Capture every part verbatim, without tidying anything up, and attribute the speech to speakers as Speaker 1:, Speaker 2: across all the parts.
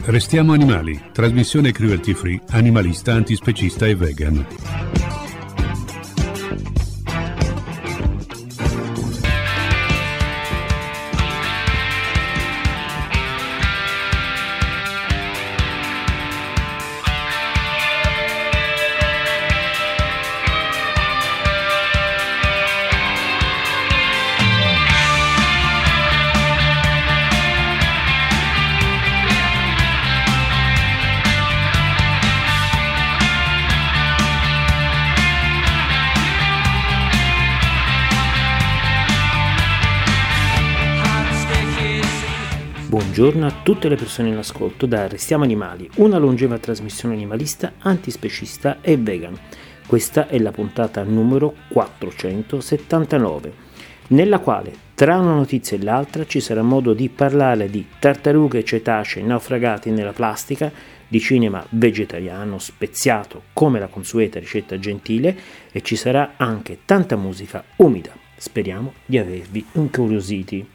Speaker 1: Restiamo animali, trasmissione cruelty free, animalista, antispecista e vegan.
Speaker 2: Buongiorno a tutte le persone in ascolto da Restiamo Animali, una longeva trasmissione animalista, antispecista e vegan. Questa è la puntata numero quattrocentosettantanove, nella quale tra una notizia e l'altra ci sarà modo di parlare di tartarughe cetacee naufragate nella plastica, di cinema vegetariano speziato come la consueta ricetta gentile e ci sarà anche tanta musica umida. Speriamo di avervi incuriositi.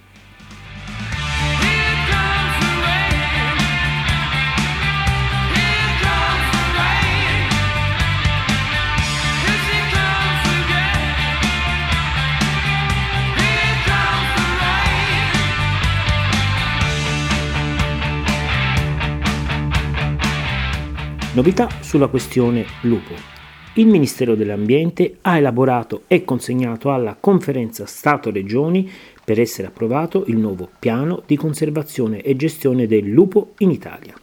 Speaker 2: Novità sulla questione lupo. Il Ministero dell'Ambiente ha elaborato e consegnato alla Conferenza Stato-Regioni per essere approvato il nuovo piano di conservazione e gestione del lupo in Italia.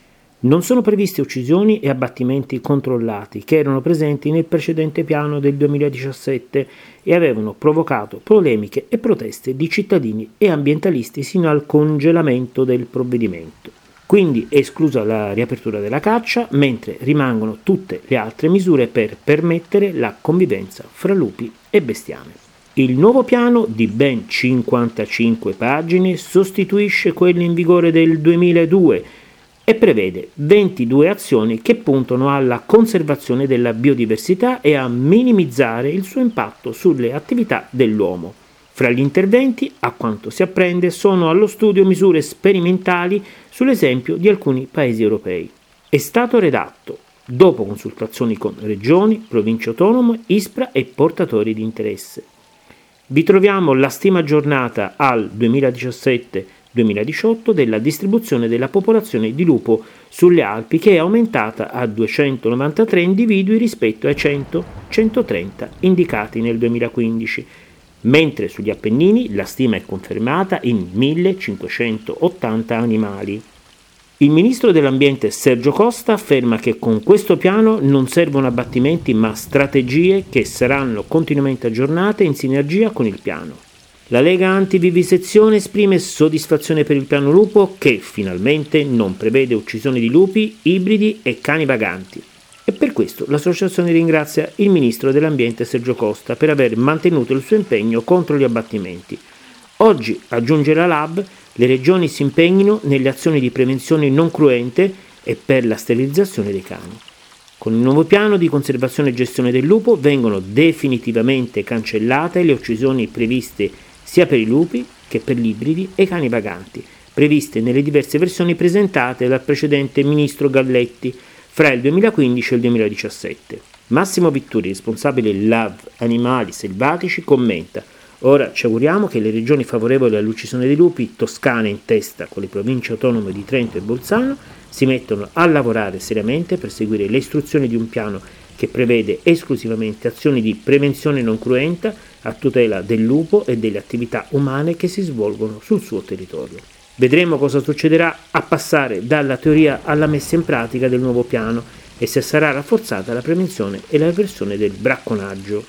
Speaker 2: Non sono previste uccisioni e abbattimenti controllati che erano presenti nel precedente piano del duemiladiciassette e avevano provocato polemiche e proteste di cittadini e ambientalisti sino al congelamento del provvedimento. Quindi è esclusa la riapertura della caccia, mentre rimangono tutte le altre misure per permettere la convivenza fra lupi e bestiame. Il nuovo piano, di ben cinquantacinque pagine, sostituisce quello in vigore del duemiladue e prevede ventidue azioni che puntano alla conservazione della biodiversità e a minimizzare il suo impatto sulle attività dell'uomo. Fra gli interventi, a quanto si apprende, sono allo studio misure sperimentali sull'esempio di alcuni paesi europei. È stato redatto dopo consultazioni con regioni, province autonome, ISPRA e portatori di interesse. Vi troviamo la stima aggiornata al duemiladiciassette duemiladiciotto della distribuzione della popolazione di lupo sulle Alpi, che è aumentata a duecentonovantatré individui rispetto ai cento centotrenta indicati nel duemilaquindici. Mentre sugli Appennini la stima è confermata in millecinquecentottanta animali. Il ministro dell'Ambiente Sergio Costa afferma che con questo piano non servono abbattimenti ma strategie che saranno continuamente aggiornate in sinergia con il piano. La Lega Antivivisezione esprime soddisfazione per il piano lupo che finalmente non prevede uccisioni di lupi, ibridi e cani vaganti. E per questo l'associazione ringrazia il ministro dell'Ambiente Sergio Costa per aver mantenuto il suo impegno contro gli abbattimenti. Oggi, aggiunge la L A B, le regioni si impegnino nelle azioni di prevenzione non cruente e per la sterilizzazione dei cani. Con il nuovo piano di conservazione e gestione del lupo vengono definitivamente cancellate le uccisioni previste sia per i lupi che per gli ibridi e i cani vaganti, previste nelle diverse versioni presentate dal precedente ministro Galletti fra il duemilaquindici e il duemiladiciassette. Massimo Vitturi, responsabile L A V Animali Selvatici, commenta: ora ci auguriamo che le regioni favorevoli all'uccisione dei lupi, Toscana in testa con le province autonome di Trento e Bolzano, si mettono a lavorare seriamente per seguire le istruzioni di un piano che prevede esclusivamente azioni di prevenzione non cruenta a tutela del lupo e delle attività umane che si svolgono sul suo territorio. Vedremo cosa succederà a passare dalla teoria alla messa in pratica del nuovo piano e se sarà rafforzata la prevenzione e la repressione del bracconaggio.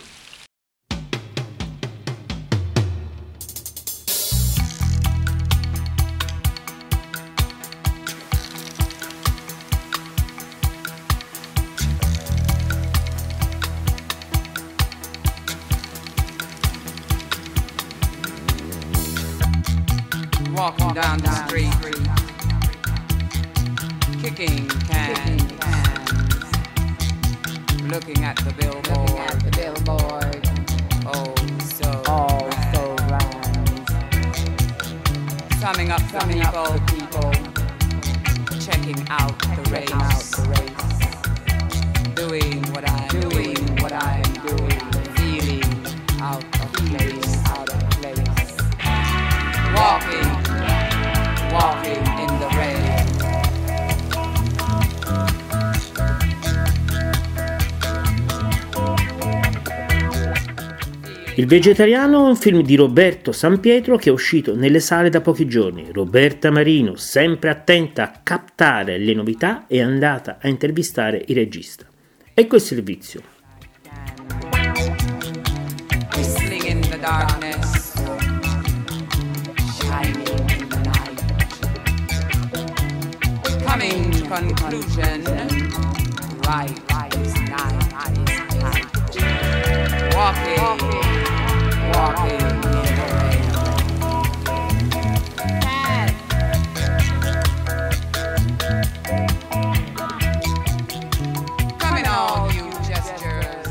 Speaker 3: Walking down the street, kicking cans, looking at the billboard, oh so oh so round, summing up the people, checking out the race, doing what I'm doing, what I'm doing, feeling out of place, out of place, walking, walking in the rain.
Speaker 2: Il Vegetariano è un film di Roberto Sampietro che è uscito nelle sale da pochi giorni. Roberta Marino, sempre attenta a captare le novità, è andata a intervistare il regista. Ecco il servizio.
Speaker 3: Whistling in the darkness, shining in the night, coming conclusion, right, right is night, right is night, walking, walking. Walking in the rain. Coming all you gestures.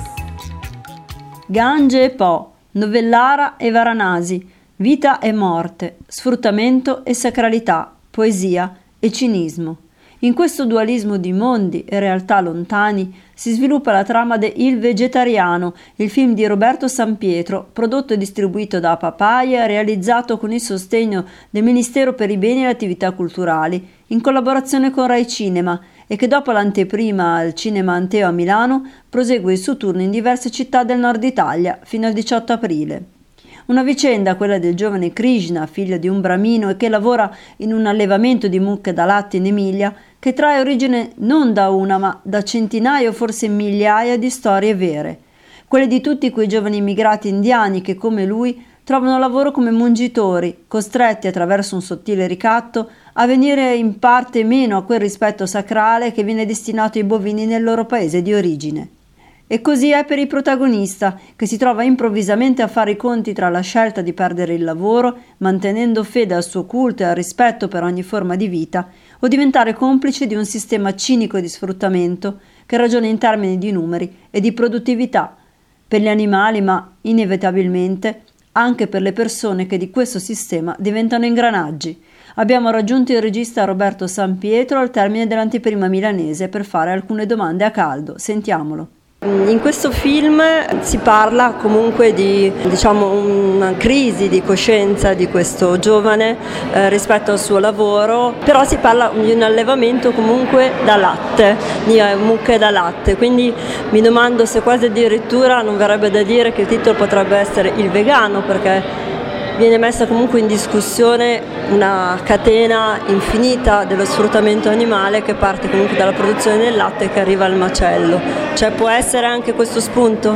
Speaker 4: Gange e Po, Novellara e Varanasi, vita e morte, sfruttamento e sacralità, poesia e cinismo. In questo dualismo di mondi e realtà lontani si sviluppa la trama de Il Vegetariano, il film di Roberto Sampietro, prodotto e distribuito da Papaya, realizzato con il sostegno del Ministero per i Beni e le Attività Culturali, in collaborazione con Rai Cinema, e che dopo l'anteprima al Cinema Anteo a Milano prosegue il suo turno in diverse città del nord Italia fino al diciotto aprile. Una vicenda, quella del giovane Krishna, figlio di un bramino e che lavora in un allevamento di mucche da latte in Emilia, che trae origine non da una ma da centinaia o forse migliaia di storie vere. Quelle di tutti quei giovani immigrati indiani che, come lui, trovano lavoro come mungitori, costretti attraverso un sottile ricatto a venire in parte meno a quel rispetto sacrale che viene destinato ai bovini nel loro paese di origine. E così è per il protagonista, che si trova improvvisamente a fare i conti tra la scelta di perdere il lavoro, mantenendo fede al suo culto e al rispetto per ogni forma di vita, o diventare complice di un sistema cinico di sfruttamento che ragiona in termini di numeri e di produttività, per gli animali, ma inevitabilmente anche per le persone che di questo sistema diventano ingranaggi. Abbiamo raggiunto il regista Roberto Sampietro al termine dell'anteprima milanese per fare alcune domande a caldo. Sentiamolo. In questo film si parla comunque di, diciamo, una crisi di coscienza di questo giovane eh, rispetto al suo lavoro, però si parla di un allevamento comunque da latte, di eh, mucche da latte, quindi mi domando se quasi addirittura non verrebbe da dire che il titolo potrebbe essere Il vegano, perché viene messa comunque in discussione una catena infinita dello sfruttamento animale che parte comunque dalla produzione del latte che arriva al macello. Cioè può essere anche questo spunto?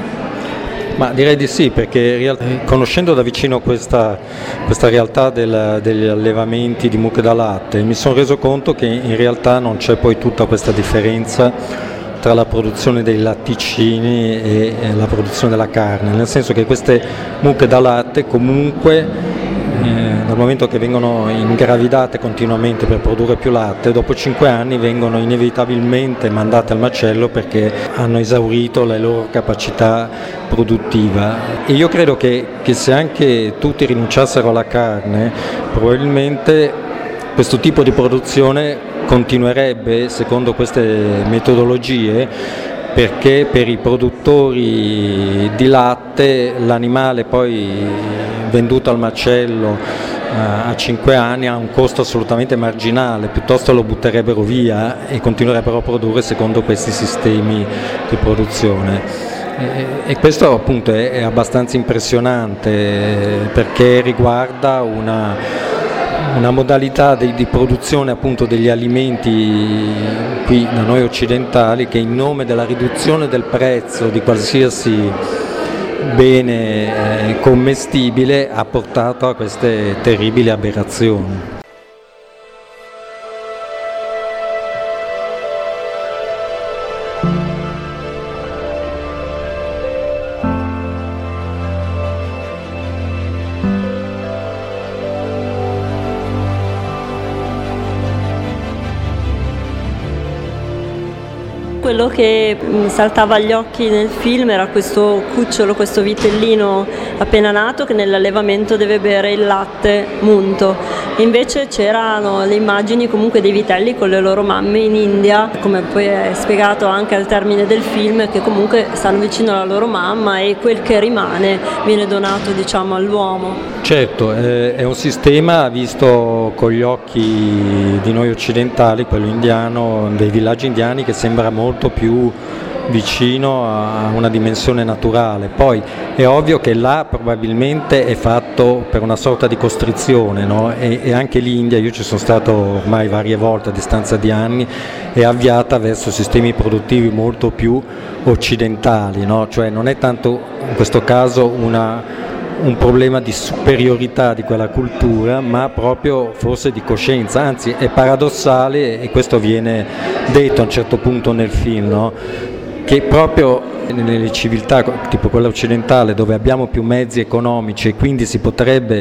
Speaker 5: Ma direi di sì, perché conoscendo da vicino questa, questa realtà del, degli allevamenti di mucche da latte mi sono reso conto che in realtà non c'è poi tutta questa differenza tra la produzione dei latticini e la produzione della carne, nel senso che queste mucche da latte comunque eh, dal momento che vengono ingravidate continuamente per produrre più latte, dopo cinque anni vengono inevitabilmente mandate al macello perché hanno esaurito la loro capacità produttiva. E io credo che, che se anche tutti rinunciassero alla carne, probabilmente questo tipo di produzione continuerebbe secondo queste metodologie, perché per i produttori di latte l'animale poi venduto al macello a cinque anni ha un costo assolutamente marginale, piuttosto lo butterebbero via e continuerebbero a produrre secondo questi sistemi di produzione. E questo appunto è abbastanza impressionante, perché riguarda una una modalità di, di produzione appunto degli alimenti qui da noi occidentali, che in nome della riduzione del prezzo di qualsiasi bene eh, commestibile ha portato a queste terribili aberrazioni.
Speaker 4: Quello che mi saltava agli occhi nel film era questo cucciolo, questo vitellino appena nato che nell'allevamento deve bere il latte munto. Invece c'erano le immagini comunque dei vitelli con le loro mamme in India, come poi è spiegato anche al termine del film, che comunque stanno vicino alla loro mamma e quel che rimane viene donato, diciamo, all'uomo.
Speaker 5: Certo, eh, è un sistema visto con gli occhi di noi occidentali, quello indiano, dei villaggi indiani, che sembra molto più vicino a una dimensione naturale. Poi è ovvio che là probabilmente è fatto per una sorta di costrizione, no? e, e anche l'India, io ci sono stato ormai varie volte a distanza di anni, è avviata verso sistemi produttivi molto più occidentali, no? Cioè non è tanto in questo caso una, un problema di superiorità di quella cultura, ma proprio forse di coscienza. Anzi, è paradossale, e questo viene detto a un certo punto nel film, no? Che proprio nelle civiltà tipo quella occidentale, dove abbiamo più mezzi economici e quindi si potrebbe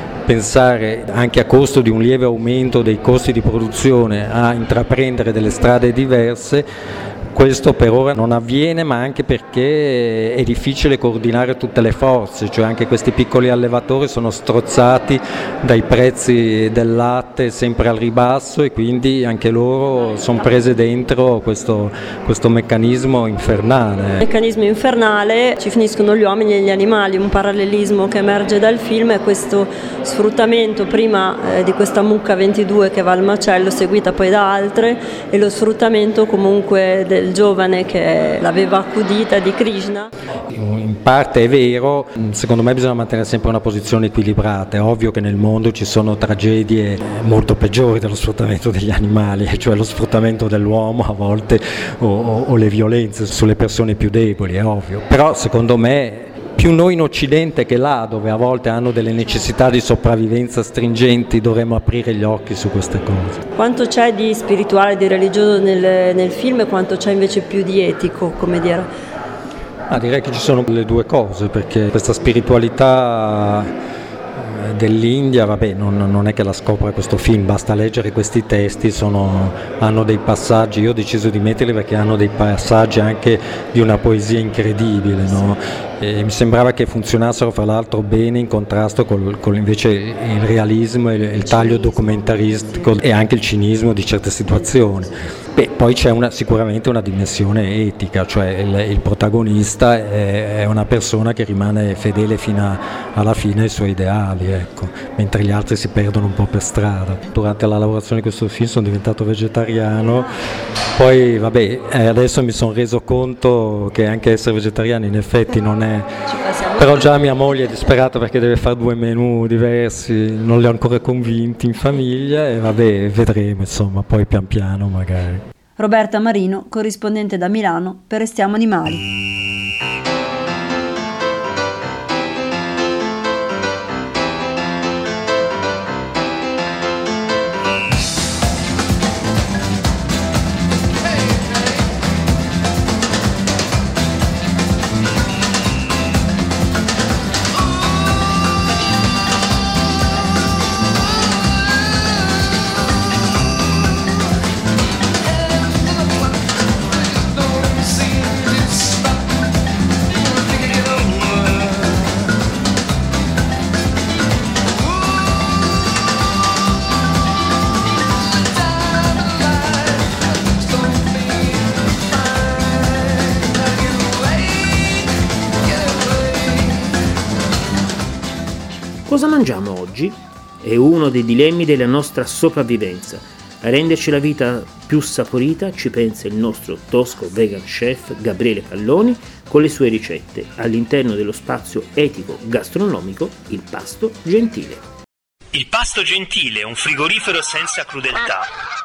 Speaker 5: pensare anche a costo di un lieve aumento dei costi di produzione a intraprendere delle strade diverse, questo per ora non avviene, ma anche perché è difficile coordinare tutte le forze, cioè anche questi piccoli allevatori sono strozzati dai prezzi del latte sempre al ribasso e quindi anche loro sono prese dentro questo, questo meccanismo infernale.
Speaker 4: Meccanismo infernale, ci finiscono gli uomini e gli animali. Un parallelismo che emerge dal film è questo sfruttamento prima eh, di questa mucca ventidue che va al macello, seguita poi da altre, e lo sfruttamento comunque del il giovane che l'aveva accudita di Krishna.
Speaker 5: In parte è vero, secondo me bisogna mantenere sempre una posizione equilibrata. È ovvio che nel mondo ci sono tragedie molto peggiori dello sfruttamento degli animali, cioè lo sfruttamento dell'uomo a volte o, o, o le violenze sulle persone più deboli, è ovvio. Però secondo me più noi in Occidente che là, dove a volte hanno delle necessità di sopravvivenza stringenti, dovremmo aprire gli occhi su queste cose.
Speaker 4: Quanto c'è di spirituale, di religioso nel, nel film e quanto c'è invece più di etico, come dire?
Speaker 5: Ah, direi che ci sono le due cose, perché questa spiritualità dell'India, vabbè, non, non è che la scopre questo film, basta leggere questi testi, sono, hanno dei passaggi, io ho deciso di metterli perché hanno dei passaggi anche di una poesia incredibile, no? E mi sembrava che funzionassero fra l'altro bene in contrasto con, con invece il realismo e il taglio documentaristico e anche il cinismo di certe situazioni. Beh, poi c'è una, sicuramente una dimensione etica, cioè il, il protagonista è, è una persona che rimane fedele fino a, alla fine ai suoi ideali, ecco, mentre gli altri si perdono un po' per strada. Durante la lavorazione di questo film sono diventato vegetariano, poi vabbè, eh, adesso mi sono reso conto che anche essere vegetariano in effetti non è... Però già mia moglie è disperata perché deve fare due menù diversi, non li ho ancora convinti in famiglia e vabbè, vedremo, insomma, poi pian piano magari.
Speaker 4: Roberta Marino, corrispondente da Milano per Restiamo Animali.
Speaker 2: Cosa mangiamo oggi? È uno dei dilemmi della nostra sopravvivenza. A renderci la vita più saporita ci pensa il nostro tosco vegan chef Gabriele Palloni con le sue ricette all'interno dello spazio etico gastronomico Il Pasto Gentile.
Speaker 6: Il Pasto Gentile, un frigorifero senza crudeltà.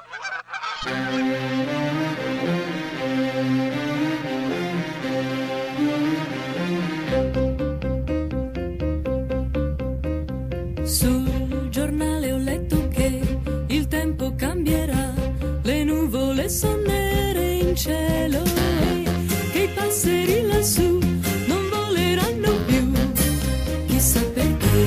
Speaker 7: Sul giornale ho letto che il tempo cambierà, le nuvole sono nere in cielo e che i passeri lassù non voleranno più, chissà perché.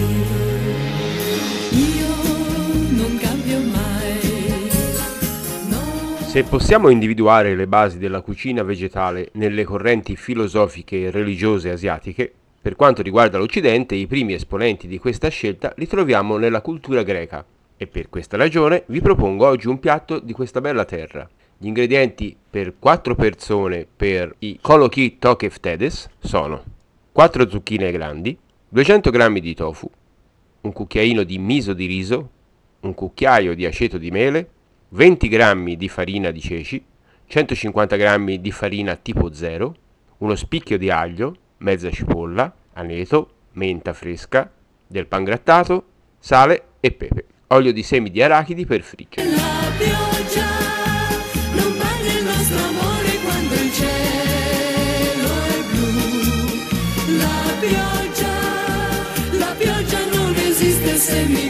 Speaker 7: Io non cambio mai. No.
Speaker 8: Se possiamo individuare le basi della cucina vegetale nelle correnti filosofiche e religiose asiatiche, Per quanto riguarda l'Occidente, i primi esponenti di questa scelta li troviamo nella cultura greca e per questa ragione vi propongo oggi un piatto di questa bella terra. Gli ingredienti per quattro persone per i koloki tokeftedes sono quattro zucchine grandi, duecento grammi di tofu, un cucchiaino di miso di riso, un cucchiaio di aceto di mele, venti grammi di farina di ceci, centocinquanta grammi di farina tipo zero, uno spicchio di aglio, mezza cipolla, aneto, menta fresca, del pangrattato, sale e pepe, olio di semi di arachidi per friggere.
Speaker 7: La pioggia non bagna il nostro amore quando il cielo è blu. La pioggia, la pioggia non esiste se mi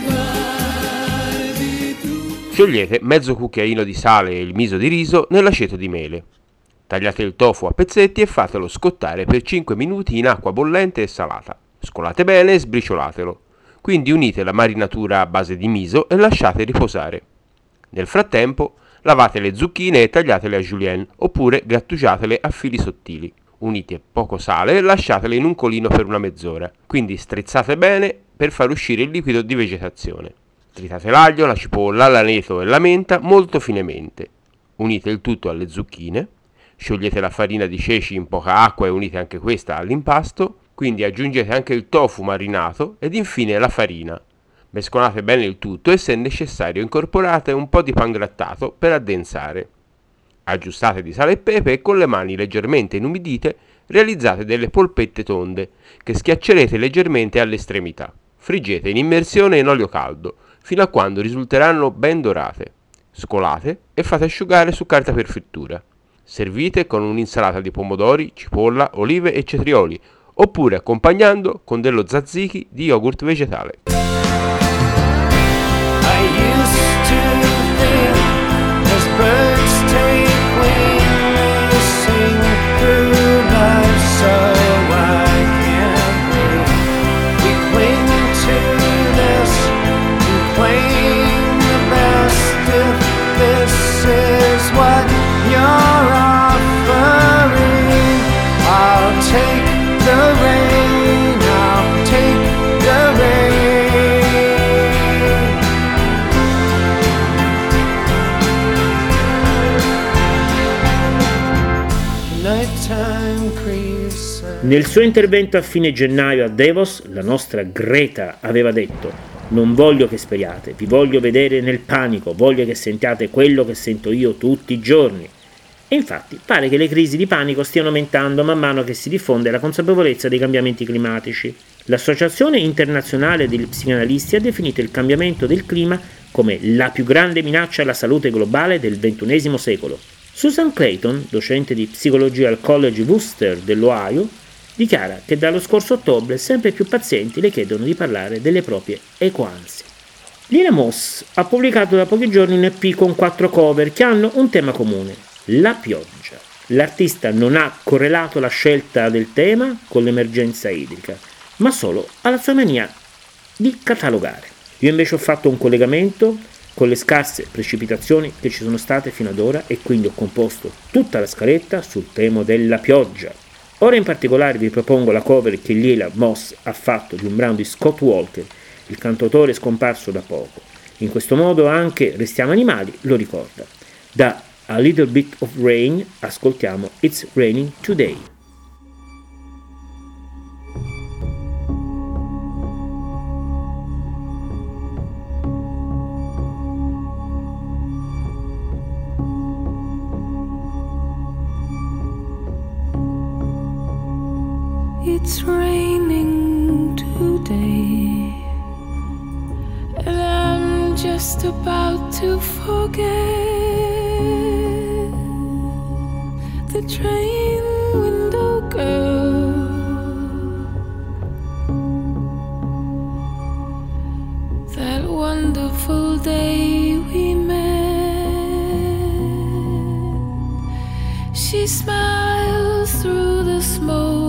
Speaker 7: guardi tu.
Speaker 8: Sciogliete mezzo cucchiaino di sale e il miso di riso nell'aceto di mele. Tagliate il tofu a pezzetti e fatelo scottare per cinque minuti in acqua bollente e salata. Scolate bene e sbriciolatelo. Quindi unite la marinatura a base di miso e lasciate riposare. Nel frattempo lavate le zucchine e tagliatele a julienne oppure grattugiatele a fili sottili. Unite poco sale e lasciatele in un colino per una mezz'ora. Quindi strizzate bene per far uscire il liquido di vegetazione. Tritate l'aglio, la cipolla, l'aneto e la menta molto finemente. Unite il tutto alle zucchine. Sciogliete la farina di ceci in poca acqua e unite anche questa all'impasto, quindi aggiungete anche il tofu marinato ed infine la farina. Mescolate bene il tutto e se necessario incorporate un po' di pangrattato per addensare. Aggiustate di sale e pepe e con le mani leggermente inumidite realizzate delle polpette tonde che schiaccerete leggermente all'estremità. Friggete in immersione in olio caldo fino a quando risulteranno ben dorate. Scolate e fate asciugare su carta per frittura. Servite con un'insalata di pomodori, cipolla, olive e cetrioli, oppure accompagnando con dello tzatziki di yogurt vegetale.
Speaker 2: Nel suo intervento a fine gennaio a Davos, la nostra Greta aveva detto: non voglio che speriate, vi voglio vedere nel panico, voglio che sentiate quello che sento io tutti i giorni. E infatti pare che le crisi di panico stiano aumentando man mano che si diffonde la consapevolezza dei cambiamenti climatici. L'Associazione internazionale degli psicanalisti ha definito il cambiamento del clima come la più grande minaccia alla salute globale del ventunesimo secolo. Susan Clayton, docente di psicologia al College Wooster dell'Ohio, dichiara che dallo scorso ottobre sempre più pazienti le chiedono di parlare delle proprie ecoansie. Lina Moss ha pubblicato da pochi giorni un E P con quattro cover che hanno un tema comune: la pioggia. L'artista non ha correlato la scelta del tema con l'emergenza idrica, ma solo alla sua mania di catalogare. Io invece ho fatto un collegamento con le scarse precipitazioni che ci sono state fino ad ora e quindi ho composto tutta la scaletta sul tema della pioggia. Ora in particolare vi propongo la cover che Lina Moss ha fatto di un brano di Scott Walker, il cantautore scomparso da poco. In questo modo anche Restiamo Animali lo ricorda. Da A Little Bit of Rain ascoltiamo It's Raining Today.
Speaker 7: It's raining today, and I'm just about to forget the train window girl, that wonderful day we met. She smiles through the smoke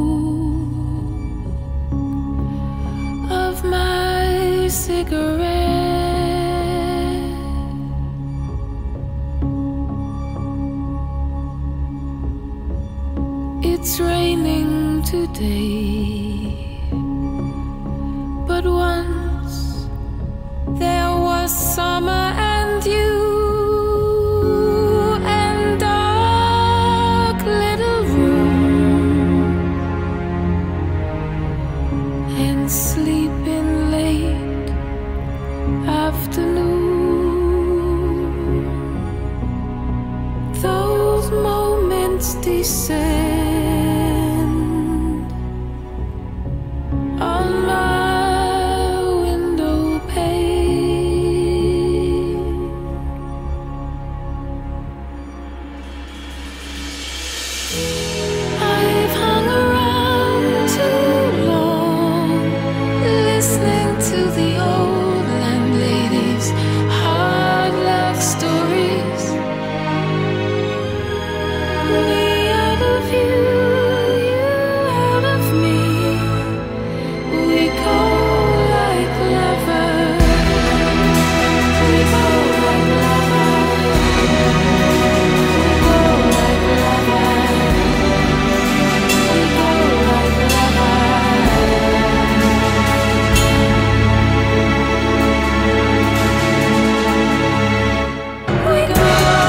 Speaker 7: of my cigarette. It's It's raining today, but once there was summer and you and dark little room and sleeping late afternoon. Those moments descend on my window pane. I've hung around too long, listening to the old landlady's hard luck stories. Me out of you, you out of me. We go like lovers. We go like lovers. We go like lovers. We go like lovers. We go.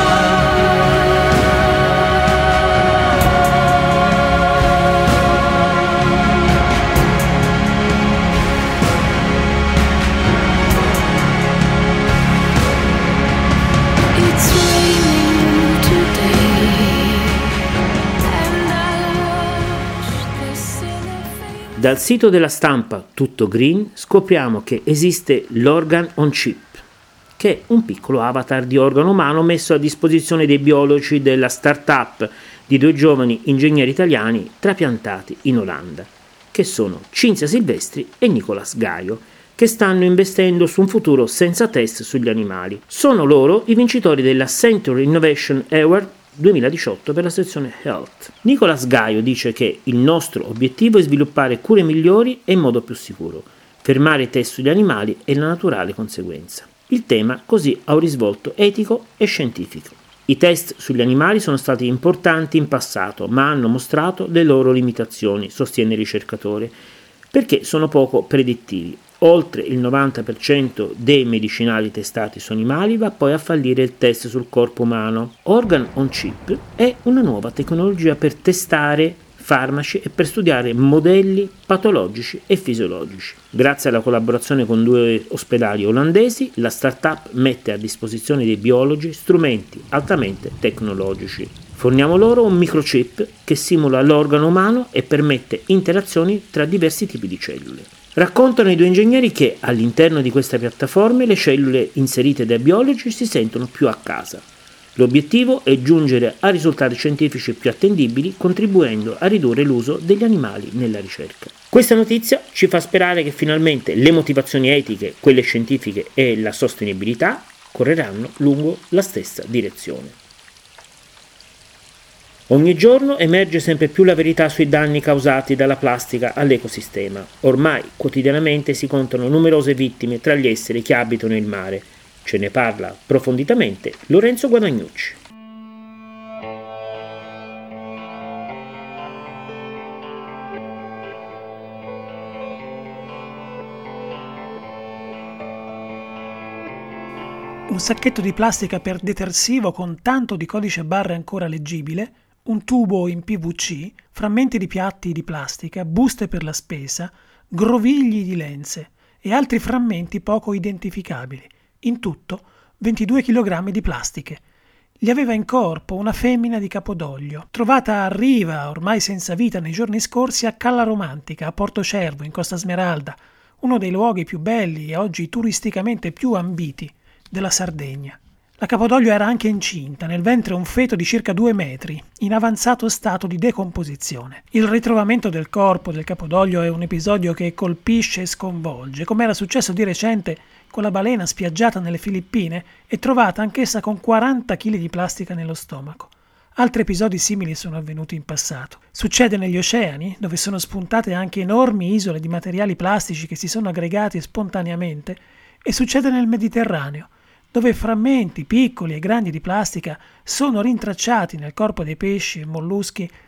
Speaker 7: It's raining today, and I watch the cellophane.
Speaker 2: Dal sito della stampa Tutto Green scopriamo che esiste l'Organ on Chip, che è un piccolo avatar di organo umano messo a disposizione dei biologi della start-up di due giovani ingegneri italiani trapiantati in Olanda, che sono Cinzia Silvestri e Nicolas Gaio, che stanno investendo su un futuro senza test sugli animali. Sono loro i vincitori della Century Innovation Award duemiladiciotto per la sezione Health. Nicolas Gaio dice che il nostro obiettivo è sviluppare cure migliori e in modo più sicuro. Fermare i test sugli animali è la naturale conseguenza. Il tema così ha un risvolto etico e scientifico. I test sugli animali sono stati importanti in passato, ma hanno mostrato le loro limitazioni, sostiene il ricercatore, perché sono poco predittivi. Oltre il novanta per cento dei medicinali testati su animali va poi a fallire il test sul corpo umano. Organ on Chip è una nuova tecnologia per testare farmaci e per studiare modelli patologici e fisiologici. Grazie alla collaborazione con due ospedali olandesi, la startup mette a disposizione dei biologi strumenti altamente tecnologici. Forniamo loro un microchip che simula l'organo umano e permette interazioni tra diversi tipi di cellule. Raccontano i due ingegneri che all'interno di queste piattaforme le cellule inserite dai biologi si sentono più a casa. L'obiettivo è giungere a risultati scientifici più attendibili, contribuendo a ridurre l'uso degli animali nella ricerca. Questa notizia ci fa sperare che finalmente le motivazioni etiche, quelle scientifiche e la sostenibilità correranno lungo la stessa direzione. Ogni giorno emerge sempre più la verità sui danni causati dalla plastica all'ecosistema. Ormai quotidianamente si contano numerose vittime tra gli esseri che abitano il mare. Ce ne parla approfonditamente Lorenzo Guadagnucci.
Speaker 9: Un sacchetto di plastica per detersivo con tanto di codice barre ancora leggibile, un tubo in P V C, frammenti di piatti di plastica, buste per la spesa, grovigli di lenze e altri frammenti poco identificabili. In tutto ventidue chilogrammi di plastiche. Li aveva in corpo una femmina di Capodoglio, trovata a riva, ormai senza vita nei giorni scorsi, a Calla Romantica, a Portocervo, in Costa Smeralda, uno dei luoghi più belli e oggi turisticamente più ambiti della Sardegna. La Capodoglio era anche incinta, nel ventre un feto di circa due metri, in avanzato stato di decomposizione. Il ritrovamento del corpo del Capodoglio è un episodio che colpisce e sconvolge, come era successo di recente con la balena spiaggiata nelle Filippine e trovata anch'essa con quaranta chili di plastica nello stomaco. Altri episodi simili sono avvenuti in passato. Succede negli oceani, dove sono spuntate anche enormi isole di materiali plastici che si sono aggregati spontaneamente, e succede nel Mediterraneo, dove frammenti piccoli e grandi di plastica sono rintracciati nel corpo dei pesci e molluschi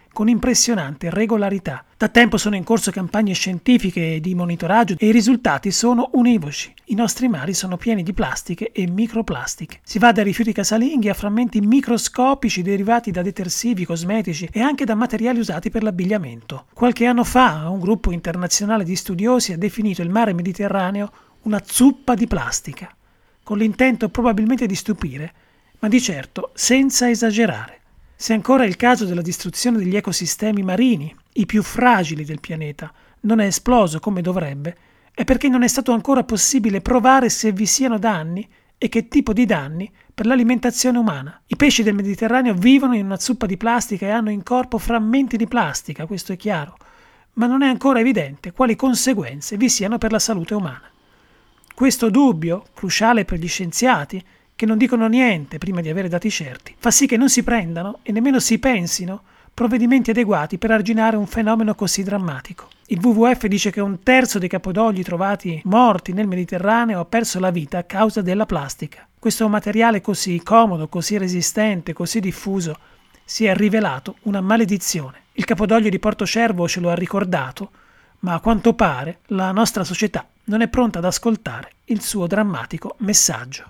Speaker 9: con impressionante regolarità. Da tempo sono in corso campagne scientifiche di monitoraggio e i risultati sono univoci. I nostri mari sono pieni di plastiche e microplastiche. Si va dai rifiuti casalinghi a frammenti microscopici derivati da detersivi, cosmetici e anche da materiali usati per l'abbigliamento. Qualche anno fa un gruppo internazionale di studiosi ha definito il mare Mediterraneo una zuppa di plastica, con l'intento probabilmente di stupire, ma di certo senza esagerare. Se ancora il caso della distruzione degli ecosistemi marini, i più fragili del pianeta, non è esploso come dovrebbe, è perché non è stato ancora possibile provare se vi siano danni e che tipo di danni per l'alimentazione umana. I pesci del Mediterraneo vivono in una zuppa di plastica e hanno in corpo frammenti di plastica, questo è chiaro, ma non è ancora evidente quali conseguenze vi siano per la salute umana. Questo dubbio, cruciale per gli scienziati, che non dicono niente prima di avere dati certi, fa sì che non si prendano e nemmeno si pensino provvedimenti adeguati per arginare un fenomeno così drammatico. Il W W F dice che un terzo dei capodogli trovati morti nel Mediterraneo ha perso la vita a causa della plastica. Questo materiale così comodo, così resistente, così diffuso, si è rivelato una maledizione. Il capodoglio di Portocervo ce lo ha ricordato, ma a quanto pare la nostra società non è pronta ad ascoltare il suo drammatico messaggio.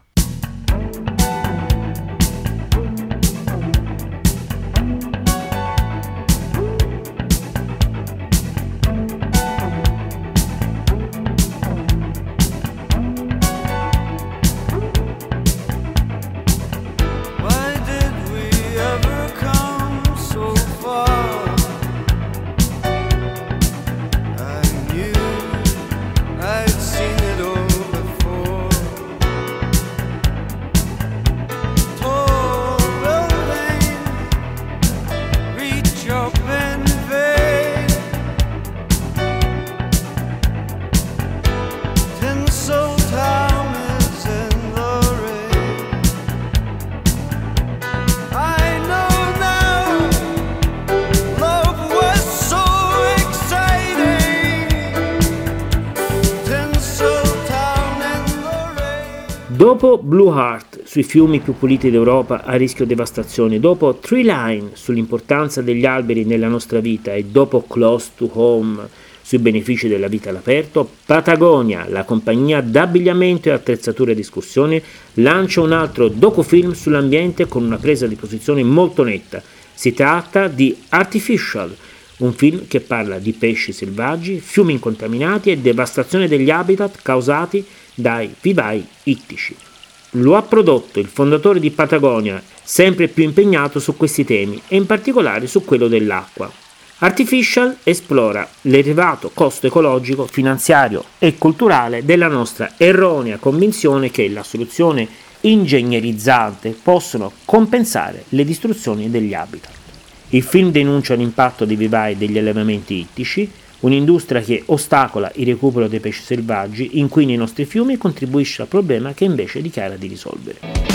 Speaker 2: Dopo Blue Heart sui fiumi più puliti d'Europa a rischio devastazione, dopo Tree Line sull'importanza degli alberi nella nostra vita e dopo Close to Home sui benefici della vita all'aperto, Patagonia, la compagnia d'abbigliamento e attrezzature di escursione, lancia un altro docufilm sull'ambiente con una presa di posizione molto netta. Si tratta di Artificial, un film che parla di pesci selvaggi, fiumi incontaminati e devastazione degli habitat causati dai vivai ittici. Lo ha prodotto il fondatore di Patagonia, sempre più impegnato su questi temi e in particolare su quello dell'acqua. Artificial esplora l'elevato costo ecologico, finanziario e culturale della nostra erronea convinzione che la soluzione ingegnerizzante possono compensare le distruzioni degli habitat. Il film denuncia l'impatto dei vivai degli allevamenti ittici, un'industria che ostacola il recupero dei pesci selvaggi, inquina i nostri fiumi e contribuisce al problema che invece dichiara di risolvere.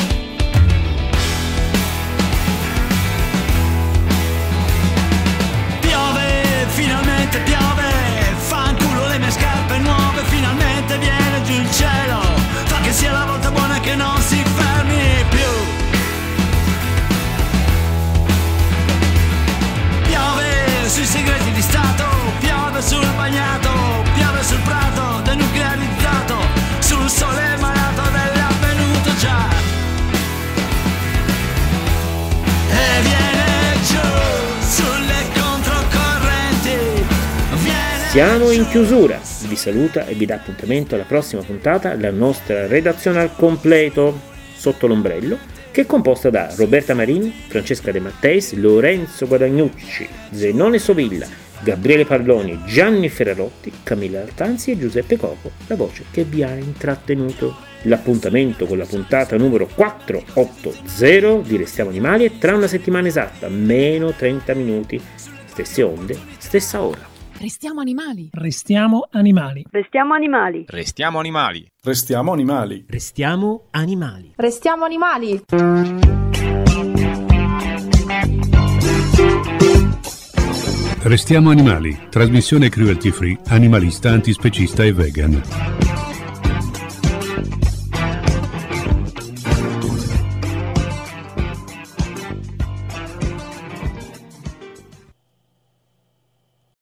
Speaker 10: Piove, finalmente piove, fanculo le mie scarpe nuove, finalmente viene giù il cielo, fa che sia la volta buona che non si fermi più. Piove sui segreti di Stato, piove sul bagnato, piove sul prato denuclearizzato, sul sole malato dell'avvenuto già. E viene giù sulle controcorrenti, viene
Speaker 2: Siamo in chiusura, vi saluta e vi dà appuntamento alla prossima puntata la nostra redazione al completo sotto l'ombrello, che è composta da Roberta Marini, Francesca De Matteis, Lorenzo Guadagnucci, Zenone Sovilla, Gabriele Palloni, Gianni Ferrarotti, Camilla Altanzi e Giuseppe Coco, la voce che vi ha intrattenuto. L'appuntamento con la puntata numero quattrocentottanta di Restiamo Animali è tra una settimana esatta, meno trenta minuti, stesse onde, stessa ora.
Speaker 11: Restiamo animali.
Speaker 9: Restiamo animali.
Speaker 4: Restiamo animali.
Speaker 12: Restiamo animali.
Speaker 13: Restiamo animali.
Speaker 2: Restiamo animali.
Speaker 11: Restiamo animali.
Speaker 1: Restiamo animali, trasmissione cruelty free, animalista, antispecista e vegan.